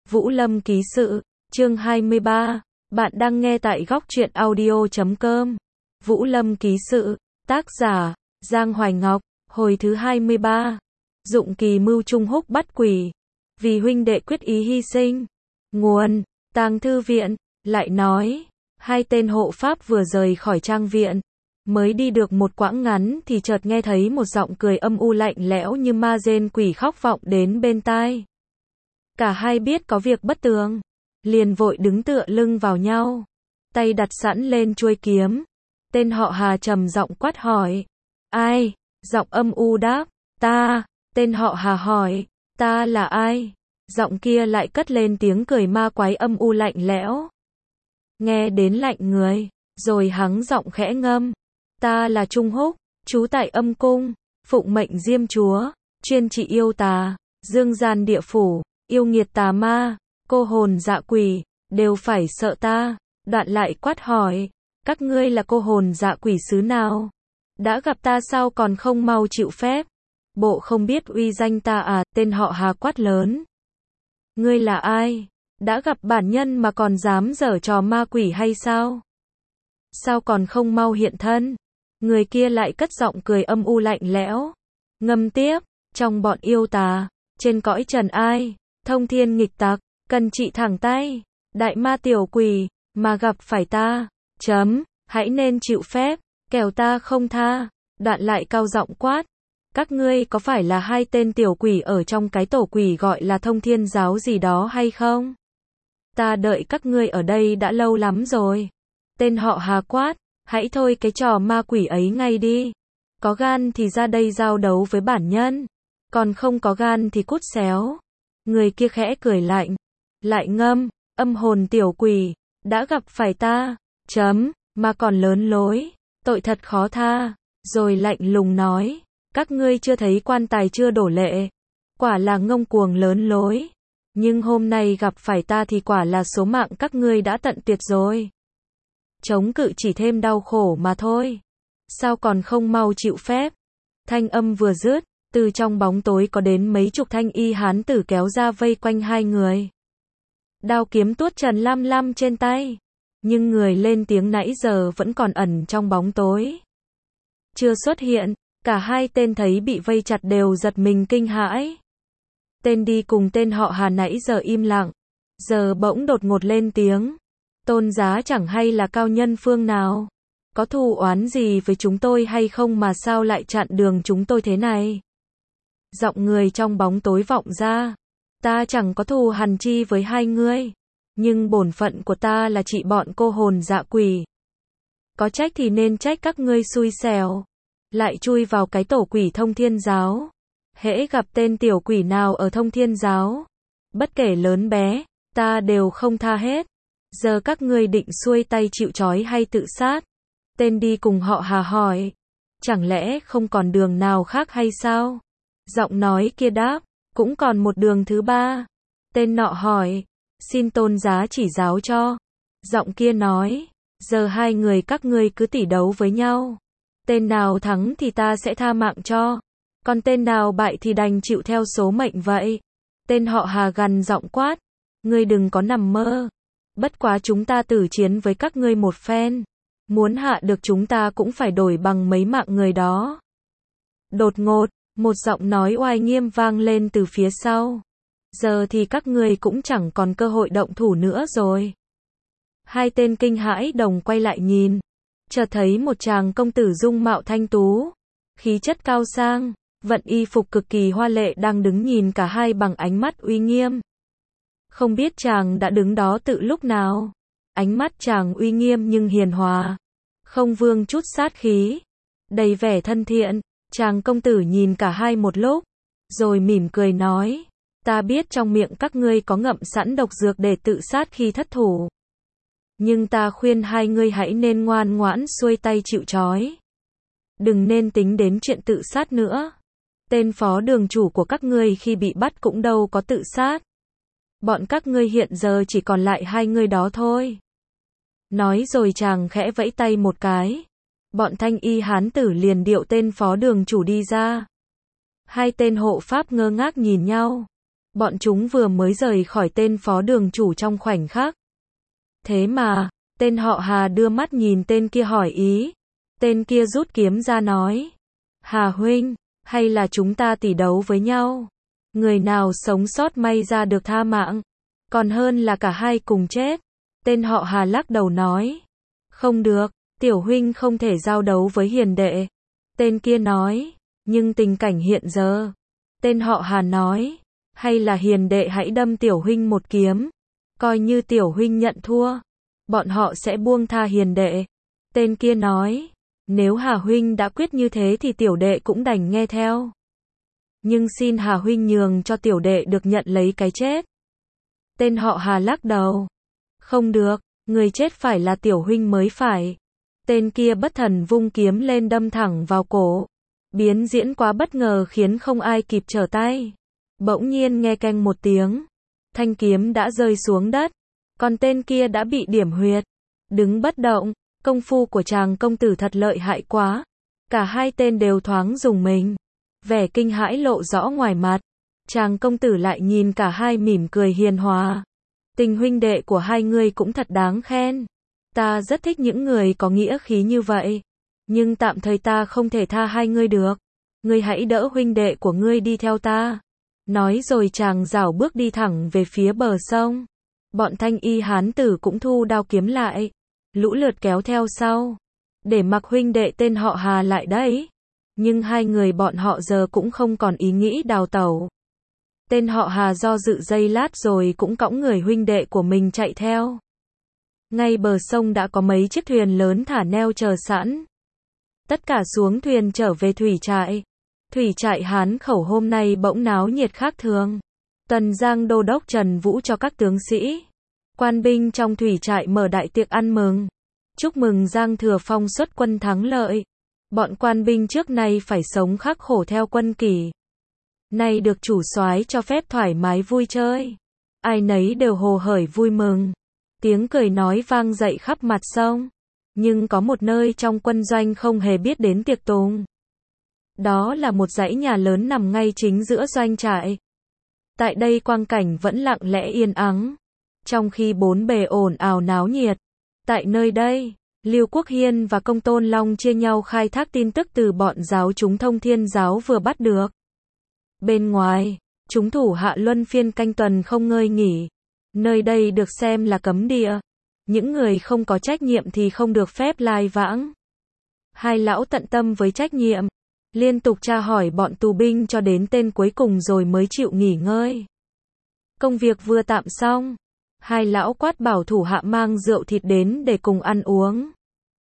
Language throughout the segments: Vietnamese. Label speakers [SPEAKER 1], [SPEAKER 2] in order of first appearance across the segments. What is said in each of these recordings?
[SPEAKER 1] Vũ Lâm ký sự, chương 23, bạn đang nghe tại góc truyện audio.com. Vũ Lâm ký sự, tác giả, Giang Hoài Ngọc, hồi thứ 23. Dụng kỳ mưu trung húc bắt quỷ, vì huynh đệ quyết ý hy sinh. Nguồn, Tàng Thư Viện, lại nói, hai tên hộ pháp vừa rời khỏi trang viện. Mới đi được một quãng ngắn thì chợt nghe thấy một giọng cười âm u lạnh lẽo như ma rên quỷ khóc vọng đến bên tai. Cả hai biết có việc bất tường, liền vội đứng tựa lưng vào nhau, tay đặt sẵn lên chuôi kiếm. Tên họ Hà trầm giọng quát hỏi, ai? Giọng âm u đáp, ta. Tên họ Hà hỏi, ta là ai? Giọng kia lại cất lên tiếng cười ma quái âm u lạnh lẽo, nghe đến lạnh người, rồi hắng giọng khẽ ngâm, ta là Trung Húc, trú tại Âm Cung, phụng mệnh Diêm Chúa, chuyên trị yêu tà, dương gian địa phủ, yêu nghiệt tà ma, cô hồn dạ quỷ, đều phải sợ ta. Đoạn lại quát hỏi, các ngươi là cô hồn dạ quỷ xứ nào? Đã gặp ta sao còn không mau chịu phép? Bộ không biết uy danh ta à? Tên họ Hà quát lớn, ngươi là ai? Đã gặp bản nhân mà còn dám giở trò ma quỷ hay sao? Sao còn không mau hiện thân? Người kia lại cất giọng cười âm u lạnh lẽo, ngâm tiếp, trong bọn yêu tà, trên cõi trần ai, thông thiên nghịch tặc, cần trị thẳng tay, đại ma tiểu quỷ, mà gặp phải ta, hãy nên chịu phép, kẻo ta không tha. Đoạn lại cao giọng quát, các ngươi có phải là hai tên tiểu quỷ ở trong cái tổ quỷ gọi là Thông Thiên giáo gì đó hay không? Ta đợi các ngươi ở đây đã lâu lắm rồi. Tên họ Hà quát, hãy thôi cái trò ma quỷ ấy ngay đi. Có gan thì ra đây giao đấu với bản nhân, còn không có gan thì cút xéo. Người kia khẽ cười lạnh, lại ngâm, âm hồn tiểu quỷ, đã gặp phải ta, mà còn lớn lối, tội thật khó tha. Rồi lạnh lùng nói, các ngươi chưa thấy quan tài chưa đổ lệ, quả là ngông cuồng lớn lối. Nhưng hôm nay gặp phải ta thì quả là số mạng các ngươi đã tận tuyệt rồi. Chống cự chỉ thêm đau khổ mà thôi. Sao còn không mau chịu phép? Thanh âm vừa dứt, từ trong bóng tối có đến mấy chục thanh y hán tử kéo ra vây quanh hai người. Đao kiếm tuốt trần lam lam trên tay. Nhưng người lên tiếng nãy giờ vẫn còn ẩn trong bóng tối, chưa xuất hiện. Cả hai tên thấy bị vây chặt đều giật mình kinh hãi. Tên đi cùng tên họ Hà nãy giờ im lặng, giờ bỗng đột ngột lên tiếng, tôn giá chẳng hay là cao nhân phương nào? Có thù oán gì với chúng tôi hay không mà sao lại chặn đường chúng tôi thế này? Giọng người trong bóng tối vọng ra, ta chẳng có thù hằn chi với hai ngươi, nhưng bổn phận của ta là trị bọn cô hồn dạ quỷ. Có trách thì nên trách các ngươi xui xẻo, lại chui vào cái tổ quỷ Thông Thiên giáo. Hễ gặp tên tiểu quỷ nào ở Thông Thiên giáo, bất kể lớn bé, ta đều không tha hết. Giờ các ngươi định xuôi tay chịu trói hay tự sát? Tên đi cùng họ Hà hỏi, chẳng lẽ không còn đường nào khác hay sao? Giọng nói kia đáp, cũng còn một đường thứ ba. Tên nọ hỏi, xin tôn giá chỉ giáo cho. Giọng kia nói, giờ hai người các ngươi cứ tỉ đấu với nhau. Tên nào thắng thì ta sẽ tha mạng cho, còn tên nào bại thì đành chịu theo số mệnh vậy. Tên họ Hà gằn giọng quát, ngươi đừng có nằm mơ. Bất quá chúng ta tử chiến với các ngươi một phen, muốn hạ được chúng ta cũng phải đổi bằng mấy mạng người đó. Đột ngột, một giọng nói oai nghiêm vang lên từ phía sau. Giờ thì các ngươi cũng chẳng còn cơ hội động thủ nữa rồi. Hai tên kinh hãi đồng quay lại nhìn, chợt thấy một chàng công tử dung mạo thanh tú, khí chất cao sang, vận y phục cực kỳ hoa lệ đang đứng nhìn cả hai bằng ánh mắt uy nghiêm. Không biết chàng đã đứng đó từ lúc nào. Ánh mắt chàng uy nghiêm nhưng hiền hòa, không vương chút sát khí, đầy vẻ thân thiện. Chàng công tử nhìn cả hai một lúc, rồi mỉm cười nói, ta biết trong miệng các ngươi có ngậm sẵn độc dược để tự sát khi thất thủ, nhưng ta khuyên hai ngươi hãy nên ngoan ngoãn xuôi tay chịu trói, đừng nên tính đến chuyện tự sát nữa. Tên phó đường chủ của các ngươi khi bị bắt cũng đâu có tự sát. Bọn các ngươi hiện giờ chỉ còn lại hai ngươi đó thôi. Nói rồi chàng khẽ vẫy tay một cái, bọn thanh y hán tử liền điệu tên phó đường chủ đi ra. Hai tên hộ pháp ngơ ngác nhìn nhau, Bọn chúng vừa mới rời khỏi tên phó đường chủ trong khoảnh khắc. Thế mà, tên họ Hà đưa mắt nhìn tên kia hỏi ý. Tên kia rút kiếm ra nói. Hà huynh, hay là chúng ta tỷ đấu với nhau? Người nào sống sót may ra được tha mạng. Còn hơn là cả hai cùng chết. Tên họ Hà lắc đầu nói. Không được, tiểu huynh không thể giao đấu với hiền đệ. Tên kia nói. Nhưng tình cảnh hiện giờ. Tên họ Hà nói. Hay là hiền đệ hãy đâm tiểu huynh một kiếm. Coi như tiểu huynh nhận thua. Bọn họ sẽ buông tha hiền đệ. Tên kia nói. Nếu Hà huynh đã quyết như thế thì tiểu đệ cũng đành nghe theo. Nhưng xin Hà huynh nhường cho tiểu đệ được nhận lấy cái chết. Tên họ Hà lắc đầu. Không được, người chết phải là tiểu huynh mới phải. Tên kia bất thần vung kiếm lên đâm thẳng vào cổ. Biến diễn quá bất ngờ khiến không ai kịp trở tay. Bỗng nhiên nghe keng một tiếng. Thanh kiếm đã rơi xuống đất. Còn tên kia đã bị điểm huyệt. Đứng bất động. Công phu của chàng công tử thật lợi hại quá. Cả hai tên đều thoáng rùng mình. Vẻ kinh hãi lộ rõ ngoài mặt. Chàng công tử lại nhìn cả hai mỉm cười hiền hòa. Tình huynh đệ của hai người cũng thật đáng khen. Ta rất thích những người có nghĩa khí như vậy. Nhưng tạm thời ta không thể tha hai ngươi được. Ngươi hãy đỡ huynh đệ của ngươi đi theo ta. Nói rồi chàng rảo bước đi thẳng về phía bờ sông. Bọn thanh y hán tử cũng thu đao kiếm lại. Lũ lượt kéo theo sau. Để mặc huynh đệ tên họ Hà lại đấy. Nhưng hai người bọn họ giờ cũng không còn ý nghĩ đào tẩu. Tên họ Hà do dự giây lát rồi cũng cõng người huynh đệ của mình chạy theo. Ngay bờ sông đã có mấy chiếc thuyền lớn thả neo chờ sẵn. Tất cả xuống thuyền trở về thủy trại. Thủy trại Hán Khẩu hôm nay bỗng náo nhiệt khác thường. Tuần Giang đô đốc Trần Vũ cho các tướng sĩ, quan binh trong thủy trại mở đại tiệc ăn mừng. Chúc mừng Giang Thừa Phong xuất quân thắng lợi. Bọn quan binh trước nay phải sống khắc khổ theo quân kỷ. Nay được chủ soái cho phép thoải mái vui chơi. Ai nấy đều hồ hởi vui mừng. Tiếng cười nói vang dậy khắp mặt sông. Nhưng có một nơi trong quân doanh không hề biết đến tiệc tùng. Đó là một dãy nhà lớn nằm ngay chính giữa doanh trại. Tại đây quang cảnh vẫn lặng lẽ yên ắng. Trong khi bốn bề ồn ào náo nhiệt. Tại nơi đây, Lưu Quốc Hiên và Công Tôn Long chia nhau khai thác tin tức từ bọn giáo chúng Thông Thiên giáo vừa bắt được. Bên ngoài, chúng thủ hạ luân phiên canh tuần không ngơi nghỉ. Nơi đây được xem là cấm địa. Những người không có trách nhiệm thì không được phép lai vãng. Hai lão tận tâm với trách nhiệm. Liên tục tra hỏi bọn tù binh cho đến tên cuối cùng rồi mới chịu nghỉ ngơi. Công việc vừa tạm xong. Hai lão quát bảo thủ hạ mang rượu thịt đến để cùng ăn uống.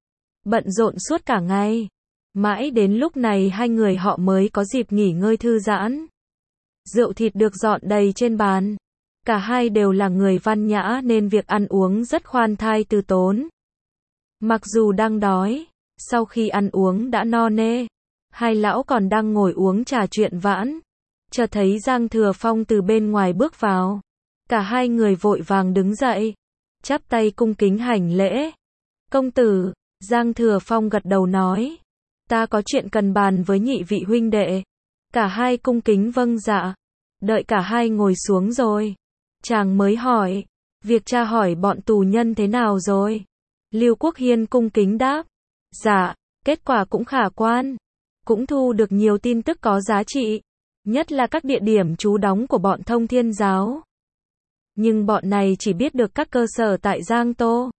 [SPEAKER 1] Bận rộn suốt cả ngày. Mãi đến lúc này hai người họ mới có dịp nghỉ ngơi thư giãn. Rượu thịt được dọn đầy trên bàn. Cả hai đều là người văn nhã nên việc ăn uống rất khoan thai từ tốn. Mặc dù đang đói, sau khi ăn uống đã no nê, hai lão còn đang ngồi uống trà chuyện vãn. Chợt thấy Giang Thừa Phong từ bên ngoài bước vào. Cả hai người vội vàng đứng dậy, chắp tay cung kính hành lễ. Công tử, Giang Thừa Phong gật đầu nói. Ta có chuyện cần bàn với nhị vị huynh đệ. Cả hai cung kính vâng dạ. Đợi cả hai ngồi xuống rồi. Chàng mới hỏi. Việc tra hỏi bọn tù nhân thế nào rồi? Lưu Quốc Hiên cung kính đáp. Dạ, kết quả cũng khả quan. Cũng thu được nhiều tin tức có giá trị. Nhất là các địa điểm trú đóng của bọn Thông Thiên giáo. Nhưng bọn này chỉ biết được các cơ sở tại Giang Tô,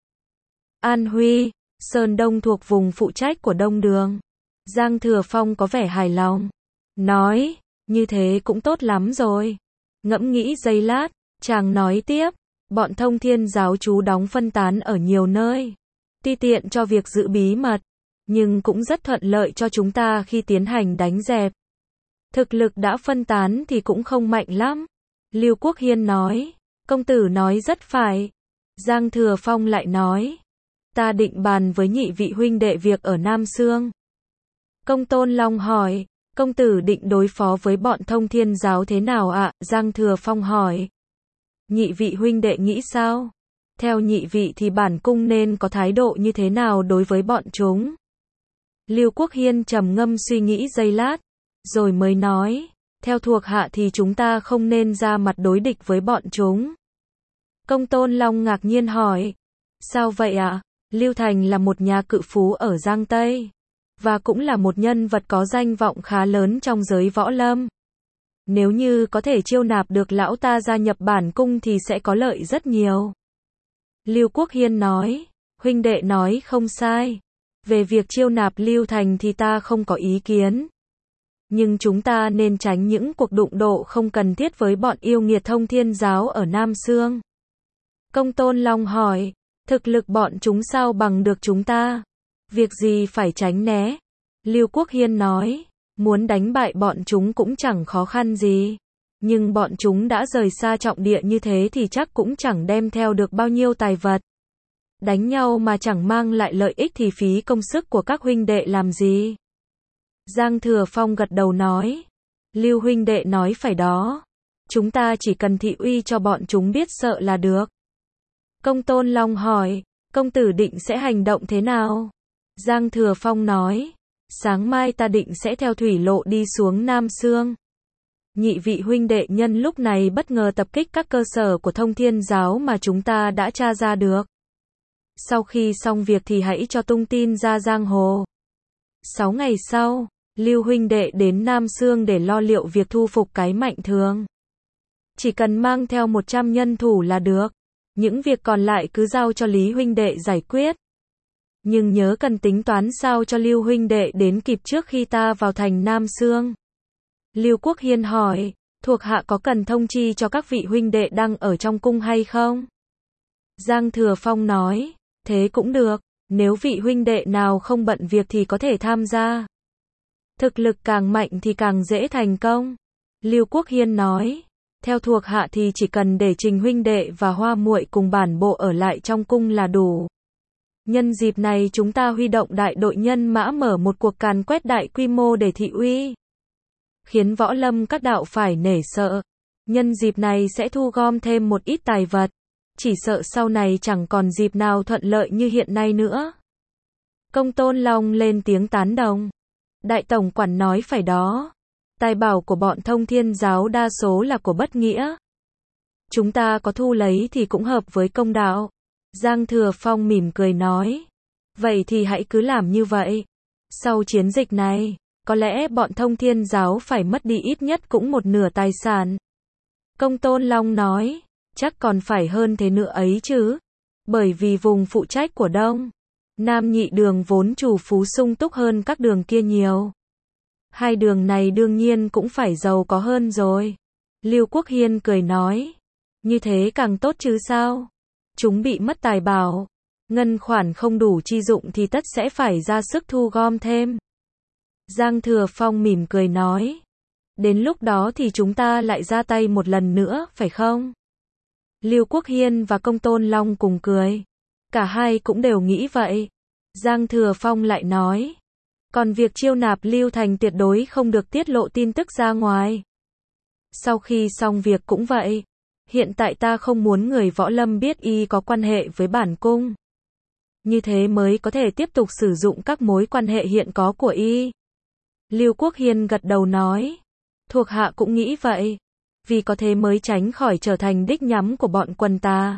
[SPEAKER 1] An Huy, Sơn Đông thuộc vùng phụ trách của Đông Đường. Giang Thừa Phong có vẻ hài lòng. Nói, như thế cũng tốt lắm rồi. Ngẫm nghĩ giây lát, chàng nói tiếp. Bọn Thông Thiên giáo trú đóng phân tán ở nhiều nơi. Tuy tiện cho việc giữ bí mật, nhưng cũng rất thuận lợi cho chúng ta khi tiến hành đánh dẹp. Thực lực đã phân tán thì cũng không mạnh lắm. Lưu Quốc Hiên nói. Công tử nói rất phải. Giang Thừa Phong lại nói. Ta định bàn với nhị vị huynh đệ việc ở Nam Sương. Công Tôn Long hỏi. Công tử định đối phó với bọn Thông Thiên giáo thế nào ạ? Giang Thừa Phong hỏi. Nhị vị huynh đệ nghĩ sao? Theo nhị vị thì bản cung nên có thái độ như thế nào đối với bọn chúng? Lưu Quốc Hiên trầm ngâm suy nghĩ giây lát, rồi mới nói. theo thuộc hạ thì chúng ta không nên ra mặt đối địch với bọn chúng. Công Tôn Long ngạc nhiên hỏi. Sao vậy ạ? Lưu Thành là một nhà cự phú ở Giang Tây, và cũng là một nhân vật có danh vọng khá lớn trong giới võ lâm. Nếu như có thể chiêu nạp được lão ta gia nhập bản cung thì sẽ có lợi rất nhiều. Lưu Quốc Hiên nói, huynh đệ nói không sai. Về việc chiêu nạp Lưu Thành thì ta không có ý kiến. Nhưng chúng ta nên tránh những cuộc đụng độ không cần thiết với bọn yêu nghiệt Thông Thiên Giáo ở Nam Xương. Công Tôn Long hỏi, thực lực bọn chúng sao bằng được chúng ta? Việc gì phải tránh né? Lưu Quốc Hiên nói, muốn đánh bại bọn chúng cũng chẳng khó khăn gì. Nhưng bọn chúng đã rời xa trọng địa như thế thì chắc cũng chẳng đem theo được bao nhiêu tài vật. Đánh nhau mà chẳng mang lại lợi ích thì phí công sức của các huynh đệ làm gì? Giang Thừa Phong gật đầu nói, Lưu huynh đệ nói phải đó. Chúng ta chỉ cần thị uy cho bọn chúng biết sợ là được. Công Tôn Long hỏi, công tử định sẽ hành động thế nào? Giang Thừa Phong nói, sáng mai ta định sẽ theo thủy lộ đi xuống Nam Xương. Nhị vị huynh đệ nhân lúc này bất ngờ tập kích các cơ sở của Thông Thiên Giáo mà chúng ta đã tra ra được. Sau khi xong việc thì hãy cho tung tin ra giang hồ. 6 ngày sau, Lưu huynh đệ đến Nam Xương để lo liệu việc thu phục cái Mạnh Thường. Chỉ cần mang theo 100 nhân thủ là được. Những việc còn lại cứ giao cho Lý huynh đệ giải quyết. Nhưng nhớ cần tính toán sao cho Lưu huynh đệ đến kịp trước khi ta vào thành Nam Xương. Lưu Quốc Hiên hỏi, thuộc hạ có cần thông chi cho các vị huynh đệ đang ở trong cung hay không? Giang Thừa Phong nói, thế cũng được, nếu vị huynh đệ nào không bận việc thì có thể tham gia. Thực lực càng mạnh thì càng dễ thành công. Lưu Quốc Hiên nói, theo thuộc hạ thì chỉ cần để Trình huynh đệ và Hoa muội cùng bản bộ ở lại trong cung là đủ. Nhân dịp này chúng ta huy động đại đội nhân mã mở một cuộc càn quét đại quy mô để thị uy, khiến võ lâm các đạo phải nể sợ. Nhân dịp này sẽ thu gom thêm một ít tài vật, chỉ sợ sau này chẳng còn dịp nào thuận lợi như hiện nay nữa. Công Tôn Long lên tiếng tán đồng. Đại tổng quản nói phải đó. Tài bảo của bọn Thông Thiên Giáo đa số là của bất nghĩa. Chúng ta có thu lấy thì cũng hợp với công đạo. Giang Thừa Phong mỉm cười nói. Vậy thì hãy cứ làm như vậy. Sau chiến dịch này, có lẽ bọn Thông Thiên Giáo phải mất đi ít nhất cũng một nửa tài sản. Công Tôn Long nói, chắc còn phải hơn thế nữa ấy chứ. Bởi vì vùng phụ trách của Đông Nam nhị đường vốn chủ phú sung túc hơn các đường kia nhiều. Hai đường này đương nhiên cũng phải giàu có hơn rồi. Lưu Quốc Hiên cười nói, như thế càng tốt chứ sao? Chúng bị mất tài bảo, ngân khoản không đủ chi dụng thì tất sẽ phải ra sức thu gom thêm. Giang Thừa Phong mỉm cười nói, đến lúc đó thì chúng ta lại ra tay một lần nữa, phải không? Lưu Quốc Hiên và Công Tôn Long cùng cười. Cả hai cũng đều nghĩ vậy. Giang Thừa Phong lại nói, còn việc chiêu nạp Lưu Thành tuyệt đối không được tiết lộ tin tức ra ngoài. Sau khi xong việc cũng vậy. Hiện tại ta không muốn người võ lâm biết y có quan hệ với bản cung. Như thế mới có thể tiếp tục sử dụng các mối quan hệ hiện có của y. Lưu Quốc Hiên gật đầu nói, thuộc hạ cũng nghĩ vậy. Vì có thế mới tránh khỏi trở thành đích nhắm của bọn quần tà.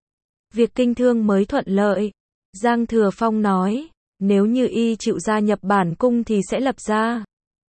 [SPEAKER 1] Việc kinh thương mới thuận lợi. Giang Thừa Phong nói, nếu như y chịu gia nhập bản cung thì sẽ lập ra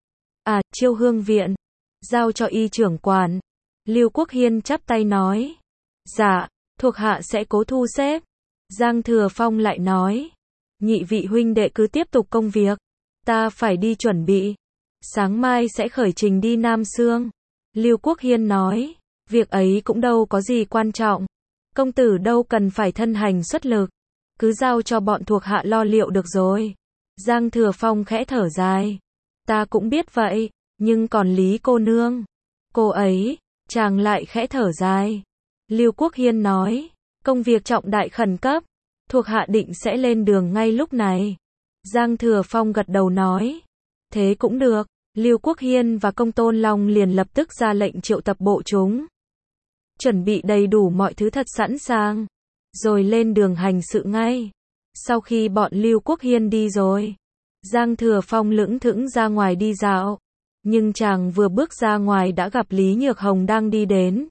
[SPEAKER 1] Chiêu Hương Viện, giao cho y trưởng quản. Lưu Quốc Hiên chắp tay nói, dạ, thuộc hạ sẽ cố thu xếp. Giang Thừa Phong lại nói, nhị vị huynh đệ cứ tiếp tục công việc, ta phải đi chuẩn bị. Sáng mai sẽ khởi trình đi Nam Xương. Lưu Quốc Hiên nói, việc ấy cũng đâu có gì quan trọng. Công tử đâu cần phải thân hành xuất lực, cứ giao cho bọn thuộc hạ lo liệu được rồi. Giang Thừa Phong khẽ thở dài, ta cũng biết vậy, nhưng còn Lý cô nương, cô ấy, chàng lại khẽ thở dài. Lưu Quốc Hiên nói, công việc trọng đại khẩn cấp, thuộc hạ định sẽ lên đường ngay lúc này. Giang Thừa Phong gật đầu nói, thế cũng được. Lưu Quốc Hiên và Công Tôn Long liền lập tức ra lệnh triệu tập bộ chúng, chuẩn bị đầy đủ mọi thứ thật sẵn sàng, rồi lên đường hành sự ngay. Sau khi bọn Lưu Quốc Hiên đi rồi, Giang Thừa Phong lững thững ra ngoài đi dạo. Nhưng chàng vừa bước ra ngoài đã gặp Lý Nhược Hồng đang đi đến.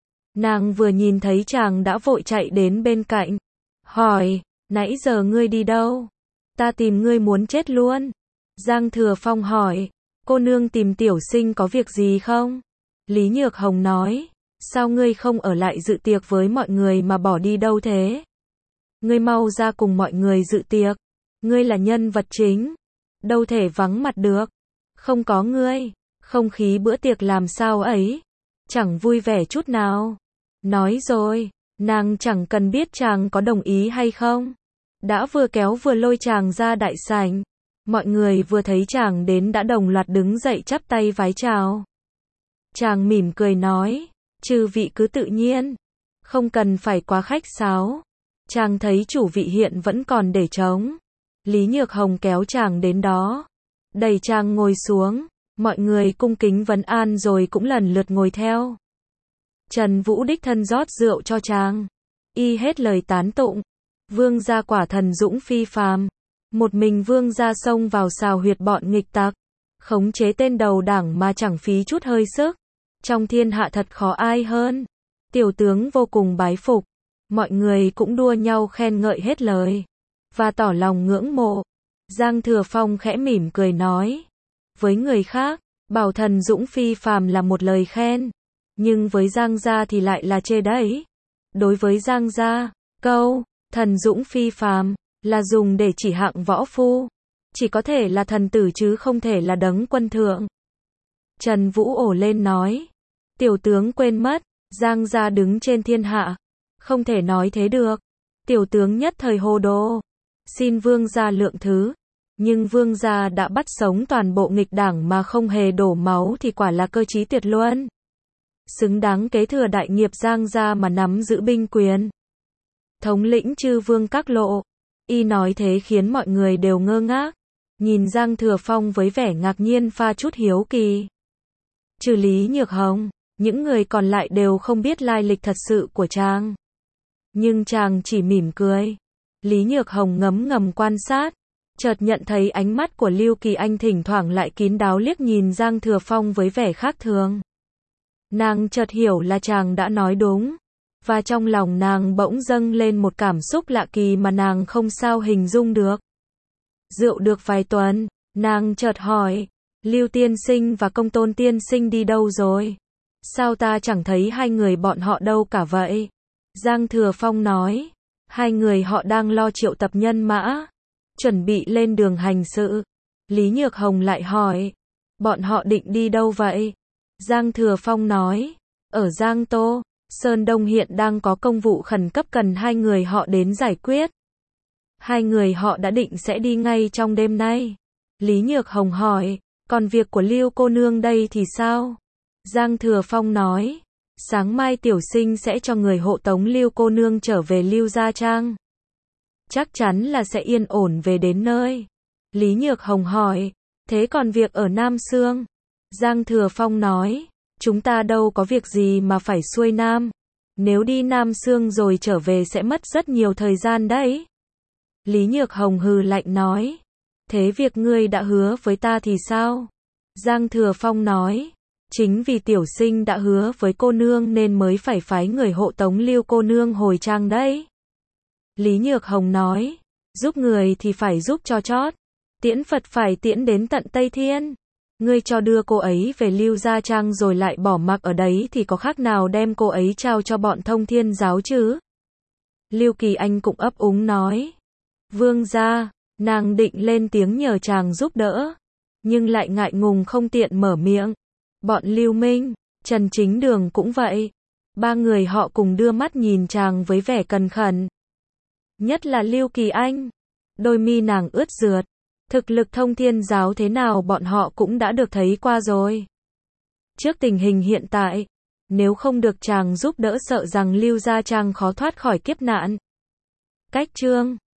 [SPEAKER 1] Nàng vừa nhìn thấy chàng đã vội chạy đến bên cạnh. Hỏi, nãy giờ ngươi đi đâu? Ta tìm ngươi muốn chết luôn. Giang Thừa Phong hỏi, cô nương tìm tiểu sinh có việc gì không? Lý Nhược Hồng nói, sao ngươi không ở lại dự tiệc với mọi người mà bỏ đi đâu thế? Ngươi mau ra cùng mọi người dự tiệc. Ngươi là nhân vật chính. Đâu thể vắng mặt được. Không có ngươi, không khí bữa tiệc làm sao ấy? Chẳng vui vẻ chút nào. Nói rồi, nàng chẳng cần biết chàng có đồng ý hay không. Đã vừa kéo vừa lôi chàng ra đại sảnh. Mọi người vừa thấy chàng đến đã đồng loạt đứng dậy chắp tay vái chào. Chàng mỉm cười nói, chư vị cứ tự nhiên. Không cần phải quá khách sáo. Chàng thấy chủ vị hiện vẫn còn để trống. Lý Nhược Hồng kéo chàng đến đó. Đẩy chàng ngồi xuống. Mọi người cung kính vấn an rồi cũng lần lượt ngồi theo. Trần Vũ đích thân rót rượu cho chàng. Y hết lời tán tụng. Vương gia quả thần dũng phi phàm. Một mình vương gia xông vào xào huyệt bọn nghịch tặc. Khống chế tên đầu đảng mà chẳng phí chút hơi sức. Trong thiên hạ thật khó ai hơn. Tiểu tướng vô cùng bái phục. Mọi người cũng đua nhau khen ngợi hết lời. Và tỏ lòng ngưỡng mộ. Giang Thừa Phong khẽ mỉm cười nói. Với người khác, bảo thần dũng phi phàm là một lời khen. Nhưng với Giang gia thì lại là chê đấy. Đối với Giang gia, câu thần dũng phi phàm là dùng để chỉ hạng võ phu. Chỉ có thể là thần tử chứ không thể là đấng quân thượng. Trần Vũ ồ lên nói. Tiểu tướng quên mất, Giang gia đứng trên thiên hạ. Không thể nói thế được. Tiểu tướng nhất thời hồ đồ. Xin vương gia lượng thứ. Nhưng vương gia đã bắt sống toàn bộ nghịch đảng mà không hề đổ máu thì quả là cơ trí tuyệt luân. Xứng đáng kế thừa đại nghiệp Giang gia mà nắm giữ binh quyền. Thống lĩnh chư vương các lộ. Y nói thế khiến mọi người đều ngơ ngác. Nhìn Giang Thừa Phong với vẻ ngạc nhiên pha chút hiếu kỳ. Trừ Lý Nhược Hồng, những người còn lại đều không biết lai lịch thật sự của chàng. Nhưng chàng chỉ mỉm cười. Lý Nhược Hồng ngấm ngầm quan sát. Chợt nhận thấy ánh mắt của Lưu Kỳ Anh thỉnh thoảng lại kín đáo liếc nhìn Giang Thừa Phong với vẻ khác thường. Nàng chợt hiểu là chàng đã nói đúng. Và trong lòng nàng bỗng dâng lên một cảm xúc lạ kỳ mà nàng không sao hình dung được. Rượu được vài tuần, nàng chợt hỏi, Lưu tiên sinh và Công Tôn tiên sinh đi đâu rồi? Sao ta chẳng thấy hai người bọn họ đâu cả vậy? Giang Thừa Phong nói, hai người họ đang lo triệu tập nhân mã, chuẩn bị lên đường hành sự. Lý Nhược Hồng lại hỏi, bọn họ định đi đâu vậy? Giang Thừa Phong nói, ở Giang Tô, Sơn Đông hiện đang có công vụ khẩn cấp cần hai người họ đến giải quyết. Hai người họ đã định sẽ đi ngay trong đêm nay. Lý Nhược Hồng hỏi, còn việc của Lưu cô nương đây thì sao? Giang Thừa Phong nói, sáng mai tiểu sinh sẽ cho người hộ tống Lưu cô nương trở về Lưu Gia Trang. Chắc chắn là sẽ yên ổn về đến nơi. Lý Nhược Hồng hỏi, thế còn việc ở Nam Sương? Giang Thừa Phong nói, chúng ta đâu có việc gì mà phải xuôi Nam. Nếu đi Nam Sương rồi trở về sẽ mất rất nhiều thời gian đấy. Lý Nhược Hồng hừ lạnh nói, thế việc ngươi đã hứa với ta thì sao? Giang Thừa Phong nói, chính vì tiểu sinh đã hứa với cô nương nên mới phải phái người hộ tống Lưu cô nương hồi trang đấy. Lý Nhược Hồng nói, giúp người thì phải giúp cho chót. Tiễn Phật phải tiễn đến tận Tây Thiên. Ngươi cho đưa cô ấy về Lưu Gia Trang rồi lại bỏ mặc ở đấy thì có khác nào đem cô ấy trao cho bọn Thông Thiên giáo chứ? Lưu Kỳ Anh cũng ấp úng nói, vương gia, nàng định lên tiếng nhờ chàng giúp đỡ, nhưng lại ngại ngùng không tiện mở miệng. Bọn Lưu Minh, Trần Chính Đường cũng vậy. Ba người họ cùng đưa mắt nhìn chàng với vẻ cần khẩn. Nhất là Lưu Kỳ Anh, đôi mi nàng ướt rượt. Thực lực Thông Thiên giáo thế nào bọn họ cũng đã được thấy qua rồi. Trước tình hình hiện tại, nếu không được chàng giúp đỡ sợ rằng Lưu Gia Trang khó thoát khỏi kiếp nạn. Cách chương